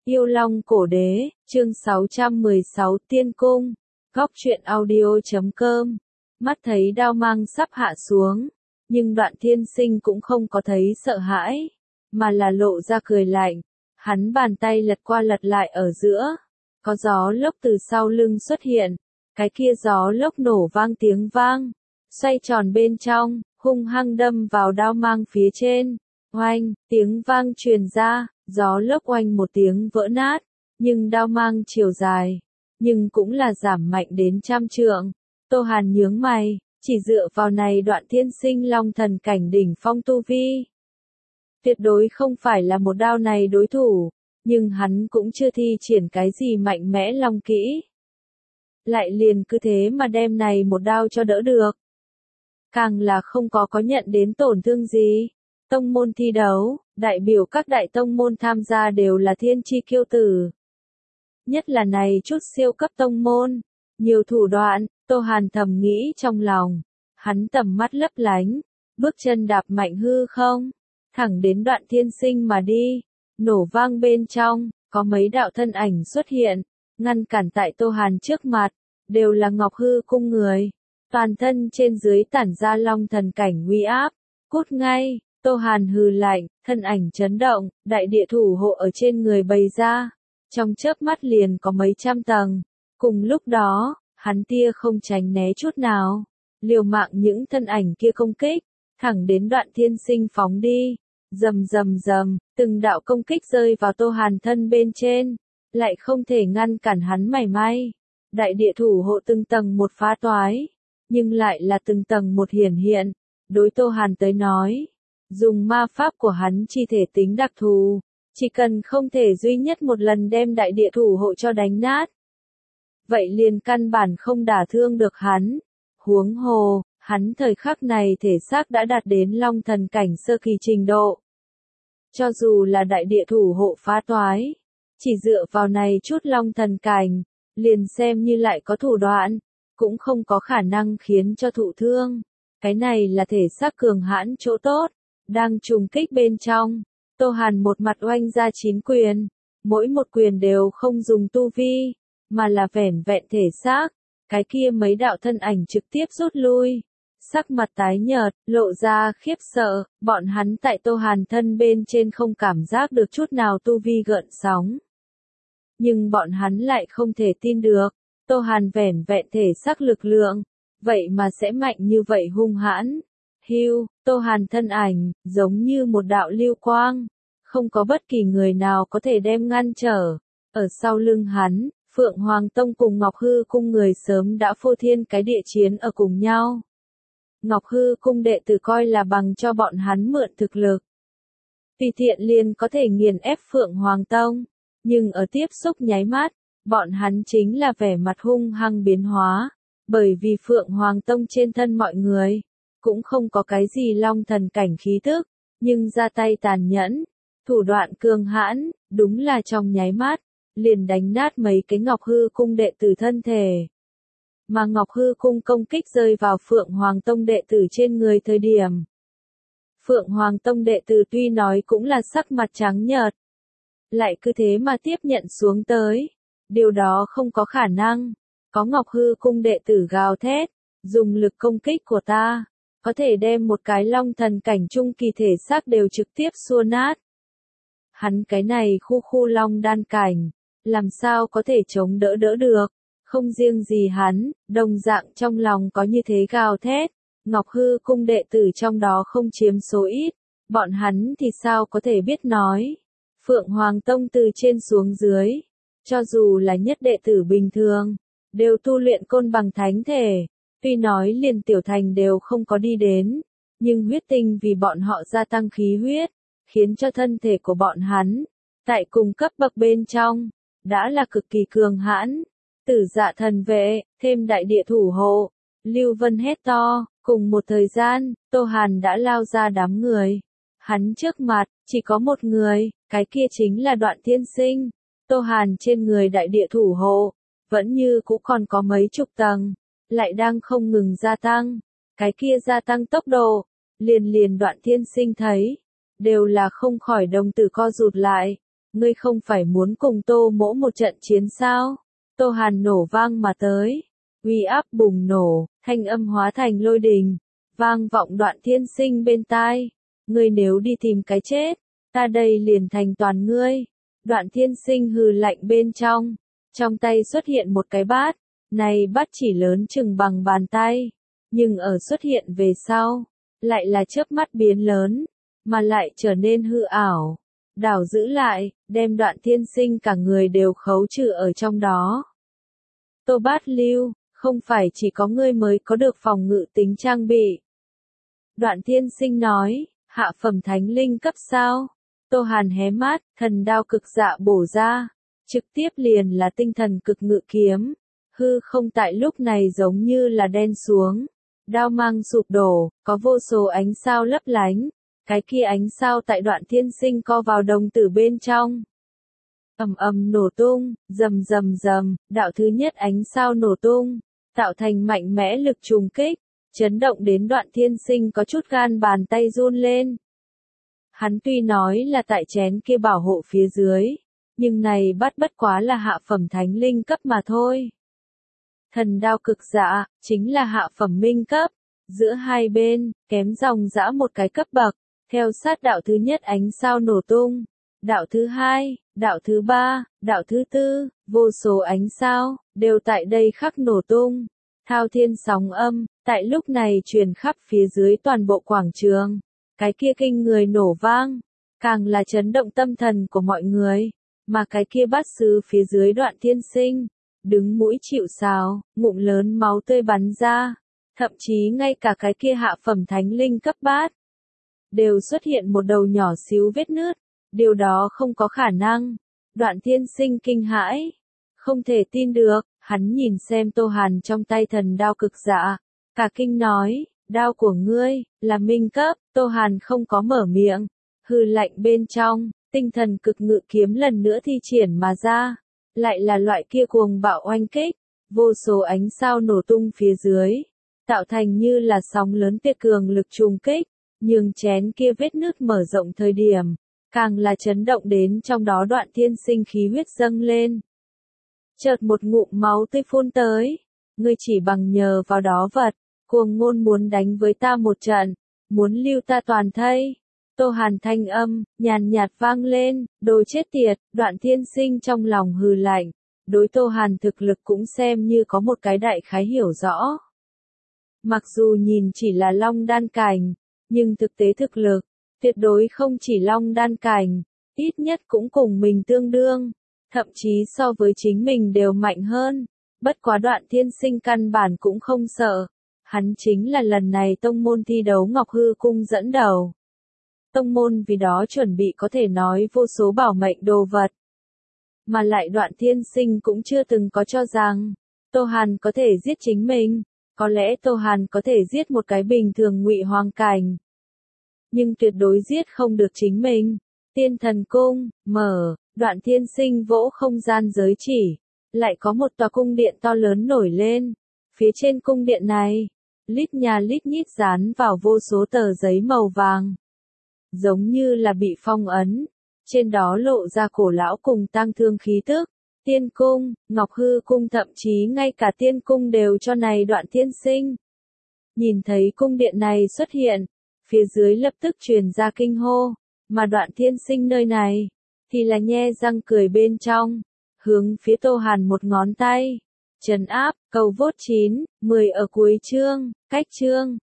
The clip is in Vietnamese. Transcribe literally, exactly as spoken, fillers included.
Yêu Long Cổ Đế, chương sáu trăm mười sáu Tiên Cung, Góc truyện audio chấm com. Mắt thấy đao mang sắp hạ xuống, nhưng Đoạn Thiên Sinh cũng không có thấy sợ hãi, mà là lộ ra cười lạnh. Hắn bàn tay lật qua lật lại ở giữa, có gió lốc từ sau lưng xuất hiện, cái kia gió lốc nổ vang tiếng vang, xoay tròn bên trong, hung hăng đâm vào đao mang phía trên. Oanh, tiếng vang truyền ra, gió lốc oanh một tiếng vỡ nát, nhưng đao mang chiều dài, nhưng cũng là giảm mạnh đến trăm trượng. Tô Hàn nhướng mày, chỉ dựa vào này Đoạn Thiên Sinh long thần cảnh đỉnh phong tu vi. Tuyệt đối không phải là một đao này đối thủ, nhưng hắn cũng chưa thi triển cái gì mạnh mẽ long kỹ. Lại liền cứ thế mà đem này một đao cho đỡ được. Càng là không có có nhận đến tổn thương gì. Tông môn thi đấu, đại biểu các đại tông môn tham gia đều là thiên chi kiêu tử. Nhất là này chút siêu cấp tông môn, nhiều thủ đoạn, Tô Hàn thầm nghĩ trong lòng. Hắn tầm mắt lấp lánh, bước chân đạp mạnh hư không, thẳng đến Đoạn Thiên Sinh mà đi. Nổ vang bên trong, có mấy đạo thân ảnh xuất hiện, ngăn cản tại Tô Hàn trước mặt, đều là Ngọc Hư cung người. Toàn thân trên dưới tản ra long thần cảnh uy áp, cút ngay. Tô Hàn hừ lạnh, thân ảnh chấn động, đại địa thủ hộ ở trên người bày ra, trong chớp mắt liền có mấy trăm tầng. Cùng lúc đó, hắn tia không tránh né chút nào, liều mạng những thân ảnh kia công kích, thẳng đến Đoạn Thiên Sinh phóng đi. Rầm rầm rầm, từng đạo công kích rơi vào Tô Hàn thân bên trên, lại không thể ngăn cản hắn mảy may. Đại địa thủ hộ từng tầng một phá toái, nhưng lại là từng tầng một hiển hiện. Đối Tô Hàn tới nói, dùng ma pháp của hắn chi thể tính đặc thù, chỉ cần không thể duy nhất một lần đem đại địa thủ hộ cho đánh nát, vậy liền căn bản không đả thương được hắn. Huống hồ, hắn thời khắc này thể xác đã đạt đến long thần cảnh sơ kỳ trình độ. Cho dù là đại địa thủ hộ phá toái, chỉ dựa vào này chút long thần cảnh, liền xem như lại có thủ đoạn, cũng không có khả năng khiến cho thụ thương. Cái này là thể xác cường hãn chỗ tốt. Đang trùng kích bên trong, Tô Hàn một mặt oanh ra chín quyền, mỗi một quyền đều không dùng tu vi, mà là vẻn vẹn thể xác. Cái kia mấy đạo thân ảnh trực tiếp rút lui, sắc mặt tái nhợt, lộ ra khiếp sợ. Bọn hắn tại Tô Hàn thân bên trên không cảm giác được chút nào tu vi gợn sóng, nhưng bọn hắn lại không thể tin được, Tô Hàn vẻn vẹn thể xác lực lượng, vậy mà sẽ mạnh như vậy hung hãn. Hưu, Tô Hàn thân ảnh, giống như một đạo lưu quang, không có bất kỳ người nào có thể đem ngăn trở. Ở sau lưng hắn, Phượng Hoàng Tông cùng Ngọc Hư cung người sớm đã phô thiên cái địa chiến ở cùng nhau. Ngọc Hư cung đệ tử coi là bằng cho bọn hắn mượn thực lực, tùy tiện liền có thể nghiền ép Phượng Hoàng Tông, nhưng ở tiếp xúc nháy mắt, bọn hắn chính là vẻ mặt hung hăng biến hóa, bởi vì Phượng Hoàng Tông trên thân mọi người cũng không có cái gì long thần cảnh khí tức, nhưng ra tay tàn nhẫn, thủ đoạn cường hãn, đúng là trong nháy mắt, liền đánh nát mấy cái Ngọc Hư cung đệ tử thân thể. Mà Ngọc Hư cung công kích rơi vào Phượng Hoàng Tông đệ tử trên người thời điểm, Phượng Hoàng Tông đệ tử tuy nói cũng là sắc mặt trắng nhợt, lại cứ thế mà tiếp nhận xuống tới. Điều đó không có khả năng. Có Ngọc Hư cung đệ tử gào thét, dùng lực công kích của ta, có thể đem một cái long thần cảnh trung kỳ thể xác đều trực tiếp xua nát. Hắn cái này khu khu long đan cảnh, làm sao có thể chống đỡ đỡ được. Không riêng gì hắn, đồng dạng trong lòng có như thế gào thét. Ngọc Hư cung đệ tử trong đó không chiếm số ít, bọn hắn thì sao có thể biết nói. Phượng Hoàng Tông từ trên xuống dưới, cho dù là nhất đệ tử bình thường, đều tu luyện côn bằng thánh thể, tuy nói liền tiểu thành đều không có đi đến, nhưng huyết tinh vì bọn họ gia tăng khí huyết, khiến cho thân thể của bọn hắn, tại cùng cấp bậc bên trong, đã là cực kỳ cường hãn. Tử Dạ thần vệ, thêm đại địa thủ hộ, Lưu Vân hét to. Cùng một thời gian, Tô Hàn đã lao ra đám người. Hắn trước mặt, chỉ có một người, cái kia chính là Đoạn Thiên Sinh. Tô Hàn trên người đại địa thủ hộ, vẫn như cũ còn có mấy chục tầng, lại đang không ngừng gia tăng. Cái kia gia tăng tốc độ, liền liền Đoạn Thiên Sinh thấy, đều là không khỏi đồng tử co rụt lại. ngươi không phải muốn cùng Tô Mỗ một trận chiến sao? Tô Hàn nổ vang mà tới, uy áp bùng nổ, thanh âm hóa thành lôi đình, vang vọng Đoạn Thiên Sinh bên tai. Ngươi nếu đi tìm cái chết, ta đây liền thành toàn ngươi. Đoạn Thiên Sinh hừ lạnh bên trong, trong tay xuất hiện một cái bát, này bát chỉ lớn chừng bằng bàn tay, nhưng ở xuất hiện về sau, lại là chớp mắt biến lớn, mà lại trở nên hư ảo, đảo giữ lại, đem Đoạn Thiên Sinh cả người đều khấu trừ ở trong đó. Tô Bát Lưu, không phải chỉ có ngươi mới có được phòng ngự tính trang bị. Đoạn Thiên Sinh nói, hạ phẩm thánh linh cấp sao? Tô Hàn hé mắt, thần đao cực dạ bổ ra, trực tiếp liền là tinh thần cực ngự kiếm. Hư không tại lúc này giống như là đen xuống, đao mang sụp đổ, có vô số ánh sao lấp lánh, cái kia ánh sao tại Đoạn Thiên Sinh co vào đồng tử bên trong. Ầm ầm nổ tung, rầm rầm rầm, đạo thứ nhất ánh sao nổ tung, tạo thành mạnh mẽ lực trùng kích, chấn động đến Đoạn Thiên Sinh có chút gan bàn tay run lên. Hắn tuy nói là tại chén kia bảo hộ phía dưới, nhưng này bắt bất quá là hạ phẩm thánh linh cấp mà thôi. Thần đao cực dạ, chính là hạ phẩm minh cấp, giữa hai bên, kém dòng dã một cái cấp bậc, theo sát đạo thứ nhất ánh sao nổ tung, đạo thứ hai, đạo thứ ba, đạo thứ tư, vô số ánh sao, đều tại đây khắc nổ tung. Thao thiên sóng âm, tại lúc này truyền khắp phía dưới toàn bộ quảng trường, cái kia kinh người nổ vang, càng là chấn động tâm thần của mọi người, mà cái kia bát sứ phía dưới Đoạn Thiên Sinh, đứng mũi chịu sào, ngụm lớn máu tươi bắn ra, thậm chí ngay cả cái kia hạ phẩm thánh linh cấp bát, đều xuất hiện một đầu nhỏ xíu vết nứt, điều đó không có khả năng. Đoạn Thiên Sinh kinh hãi, không thể tin được, hắn nhìn xem Tô Hàn trong tay thần đao cực dạ, cả kinh nói, đao của ngươi, là minh cấp. Tô Hàn không có mở miệng, hừ lạnh bên trong, tinh thần cực ngự kiếm lần nữa thi triển mà ra, lại là loại kia cuồng bạo oanh kích, vô số ánh sao nổ tung phía dưới, tạo thành như là sóng lớn tuyệt cường lực trùng kích, nhường chén kia vết nứt mở rộng thời điểm, càng là chấn động đến trong đó Đoạn Thiên Sinh khí huyết dâng lên. Chợt một ngụm máu tươi phun tới, ngươi chỉ bằng nhờ vào đó vật, cuồng ngôn muốn đánh với ta một trận, muốn lưu ta toàn thây. Tô Hàn thanh âm, nhàn nhạt vang lên, đồ chết tiệt. Đoạn Thiên Sinh trong lòng hừ lạnh, đối Tô Hàn thực lực cũng xem như có một cái đại khái hiểu rõ. Mặc dù nhìn chỉ là long đan cảnh, nhưng thực tế thực lực, tuyệt đối không chỉ long đan cảnh, ít nhất cũng cùng mình tương đương, thậm chí so với chính mình đều mạnh hơn. Bất quá Đoạn Thiên Sinh căn bản cũng không sợ, hắn chính là lần này tông môn thi đấu Ngọc Hư Cung dẫn đầu. Tông môn vì đó chuẩn bị có thể nói vô số bảo mệnh đồ vật. Mà lại Đoạn Thiên Sinh cũng chưa từng có cho rằng, Tô Hàn có thể giết chính mình, có lẽ Tô Hàn có thể giết một cái bình thường ngụy hoàng cảnh. Nhưng tuyệt đối giết không được chính mình. Tiên Thần Cung, mở, Đoạn Thiên Sinh vỗ không gian giới chỉ, lại có một tòa cung điện to lớn nổi lên. Phía trên cung điện này, lít nhà lít nhít dán vào vô số tờ giấy màu vàng, giống như là bị phong ấn, trên đó lộ ra cổ lão cùng tang thương khí tức. Tiên Cung, Ngọc Hư Cung, thậm chí ngay cả Tiên Cung đều cho này Đoạn Thiên Sinh. Nhìn thấy cung điện này xuất hiện, phía dưới lập tức truyền ra kinh hô, mà Đoạn Thiên Sinh nơi này, thì là nhe răng cười bên trong, hướng phía Tô Hàn một ngón tay, trấn áp. Cầu vốt chín, mười ở cuối chương, cách chương.